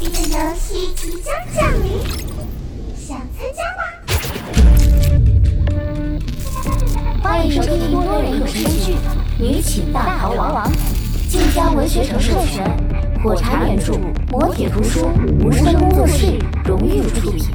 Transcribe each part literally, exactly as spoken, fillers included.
的游戏即将降临，想参加吗？ 欢迎收听多人有声剧《女寝大逃亡》，晋江文学城授权，火柴原著，磨铁图书，无声工作室荣誉出品。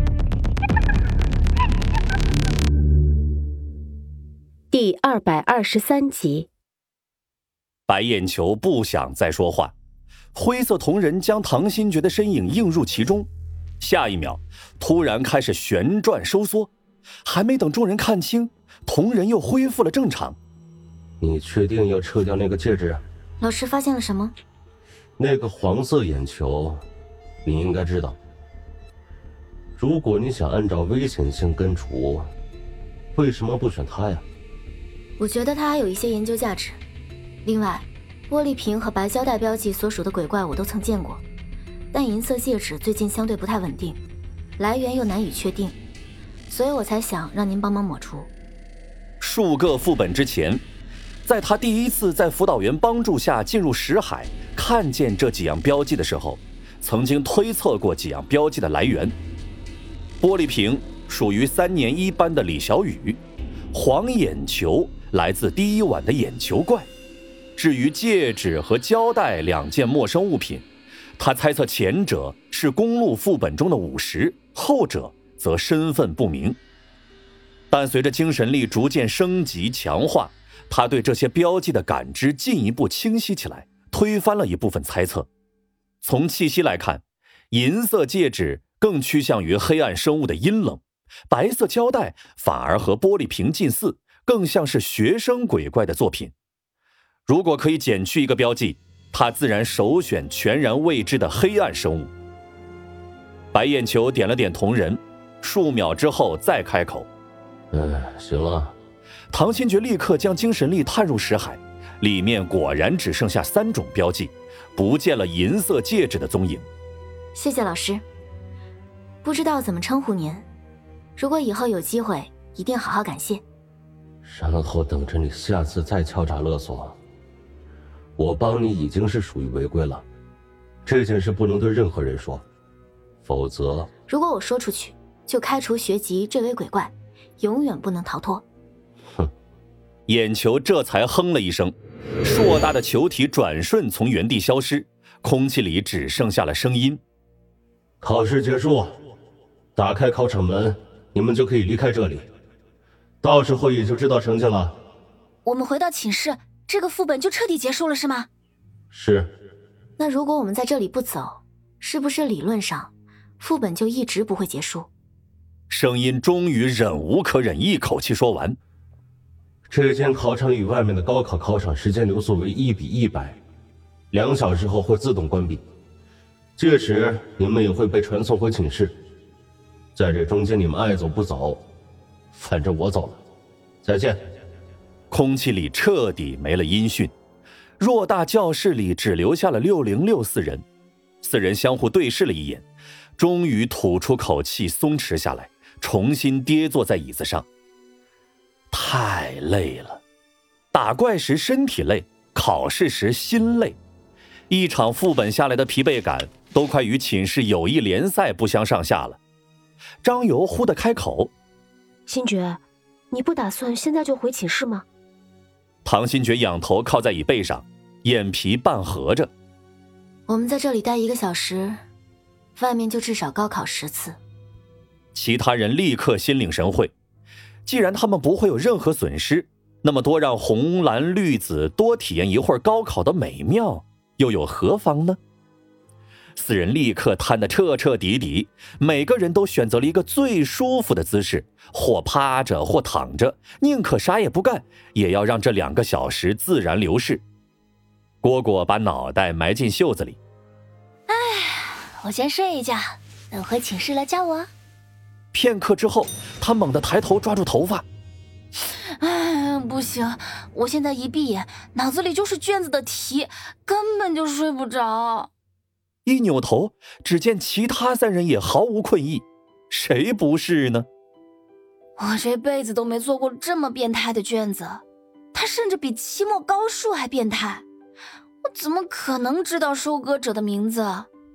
第二百二十三集。 白眼球不想再说话，灰色瞳人将唐新觉的身影映入其中，下一秒突然开始旋转收缩，还没等众人看清，瞳人又恢复了正常。 你确定要撤掉那个戒指？ 老师发现了什么？ 那个黄色眼球你应该知道，如果你想按照危险性根除，为什么不选它呀？ 我觉得它还有一些研究价值。另外，玻璃瓶和白胶带标记所属的鬼怪我都曾见过，但银色戒指最近相对不太稳定，来源又难以确定，所以我才想让您帮忙抹除。 数个副本之前，在他第一次在辅导员帮助下进入识海，看见这几样标记的时候，曾经推测过几样标记的来源。玻璃瓶属于三年一班的李小雨，黄眼球来自第一晚的眼球怪。至于戒指和胶带两件陌生物品，他猜测前者是公路副本中的五十，后者则身份不明。但随着精神力逐渐升级强化，他对这些标记的感知进一步清晰起来，推翻了一部分猜测。从气息来看，银色戒指更趋向于黑暗生物的阴冷，白色胶带反而和玻璃瓶近似，更像是学生鬼怪的作品。如果可以减去一个标记，他自然首选全然未知的黑暗生物。白眼球点了点瞳人，数秒之后再开口： 嗯，行了。 唐新觉立刻将精神力探入识海，里面果然只剩下三种标记，不见了银色戒指的踪影。 谢谢老师。不知道怎么称呼您，如果以后有机会一定好好感谢。 然后等着你下次再敲诈勒索。我帮你已经是属于违规了，这件事不能对任何人说，否则如果我说出去，就开除学籍，这位鬼怪永远不能逃脱。 哼！ 眼球这才哼了一声，硕大的球体转瞬从原地消失，空气里只剩下了声音。 考试结束，打开考场门，你们就可以离开这里，到时候也就知道成绩了。 我们回到寝室，这个副本就彻底结束了是吗？ 是。 那如果我们在这里不走，是不是理论上副本就一直不会结束？ 声音终于忍无可忍，一口气说完。 这间考场与外面的高考考场时间流速为一比一百，两小时后会自动关闭，届时你们也会被传送回寝室。在这中间你们爱走不走，反正我走了，再见。 空气里彻底没了音讯，偌大教室里只留下了六零六四人。四人相互对视了一眼，终于吐出口气，松弛下来，重新跌坐在椅子上。太累了，打怪时身体累，考试时心累，一场副本下来的疲惫感都快与寝室友谊联赛不相上下了。张游忽地开口： 新觉，你不打算现在就回寝室吗？ 唐新觉仰头靠在椅背上，眼皮半合着。 我们在这里待一个小时，外面就至少高考十次。 其他人立刻心领神会，既然他们不会有任何损失，那么多让红蓝绿紫多体验一会儿高考的美妙又有何妨呢？四人立刻瘫得彻彻底底，每个人都选择了一个最舒服的姿势，或趴着或躺着，宁可啥也不干，也要让这两个小时自然流逝。蝈蝈把脑袋埋进袖子里。 唉，我先睡一觉，等回寝室了叫我。 片刻之后，他猛地抬头抓住头发。 唉，不行，我现在一闭眼，脑子里就是卷子的题，根本就睡不着。 一扭头，只见其他三人也毫无困意，谁不是呢？ 我这辈子都没做过这么变态的卷子，他甚至比期末高数还变态，我怎么可能知道收割者的名字？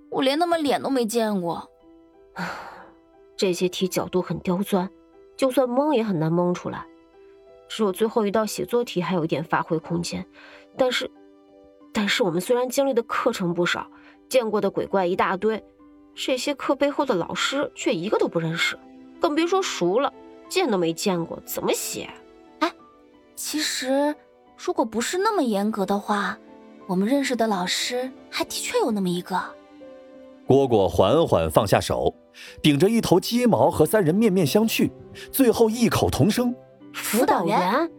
我连那么脸都没见过。 这些题角度很刁钻，就算蒙也很难蒙出来。只有最后一道写作题还有一点发挥空间，但是，但是我们虽然经历的课程不少，见过的鬼怪一大堆，这些课背后的老师却一个都不认识，更别说熟了，见都没见过，怎么写？ 哎，其实如果不是那么严格的话，我们认识的老师还的确有那么一个。 蝈蝈缓缓放下手，顶着一头鸡毛和三人面面相觑，最后异口同声： 辅导员。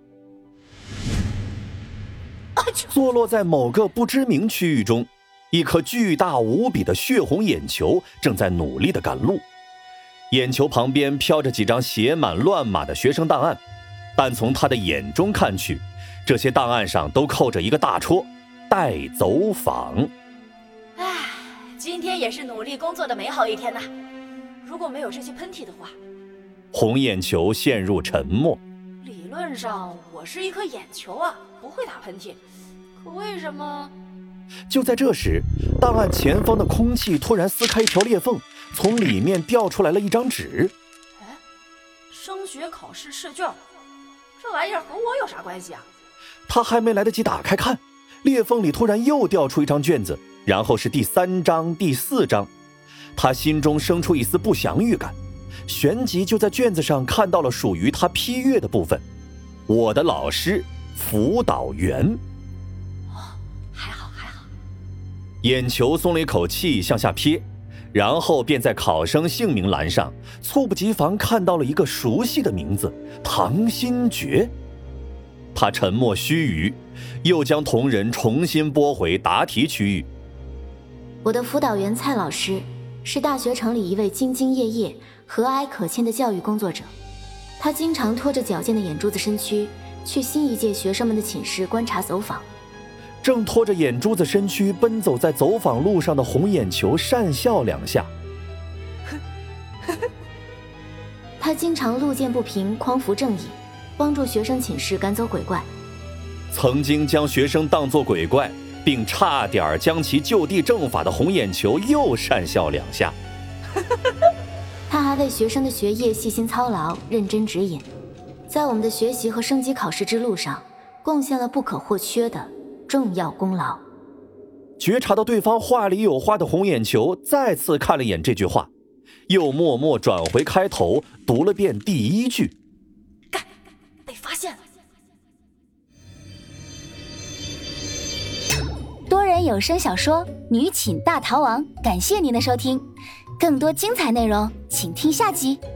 坐落在某个不知名区域中，一颗巨大无比的血红眼球正在努力地赶路。眼球旁边飘着几张写满乱码的学生档案，但从他的眼中看去，这些档案上都扣着一个大戳：待走访。 唉，今天也是努力工作的美好一天呐。如果没有这些喷嚏的话， 红眼球陷入沉默。 理论上我是一颗眼球啊，不会打喷嚏，可为什么？ 就在这时，档案前方的空气突然撕开一条裂缝，从里面掉出来了一张纸。 哎，升学考试试卷，这玩意儿和我有啥关系啊？ 他还没来得及打开看，裂缝里突然又掉出一张卷子，然后是第三张、第四张。他心中生出一丝不祥预感，旋即就在卷子上看到了属于他批阅的部分：我的老师，辅导员。 哦，还好还好。 眼球松了一口气，向下瞥，然后便在考生姓名栏上猝不及防看到了一个熟悉的名字——唐新觉。他沉默须臾，又将同仁重新拨回答题区域。 我的辅导员蔡老师是大学城里一位兢兢业业、和蔼可亲的教育工作者，他经常拖着矫健的眼珠子身躯去新一届学生们的寝室观察走访。 正拖着眼珠子身躯奔走在走访路上的红眼球讪笑两下。 他经常路见不平，匡扶正义，帮助学生寝室赶走鬼怪。 曾经将学生当作鬼怪，并差点将其就地正法的红眼球又讪笑两下。 他还为学生的学业细心操劳，认真指引，在我们的学习和升级考试之路上贡献了不可或缺的重要功劳。 觉察到对方话里有话的红眼球再次看了眼这句话，又默默转回开头，读了遍第一句。 干，被发现了。 多人有声小说《女寝大逃亡》，感谢您的收听，更多精彩内容请听下集。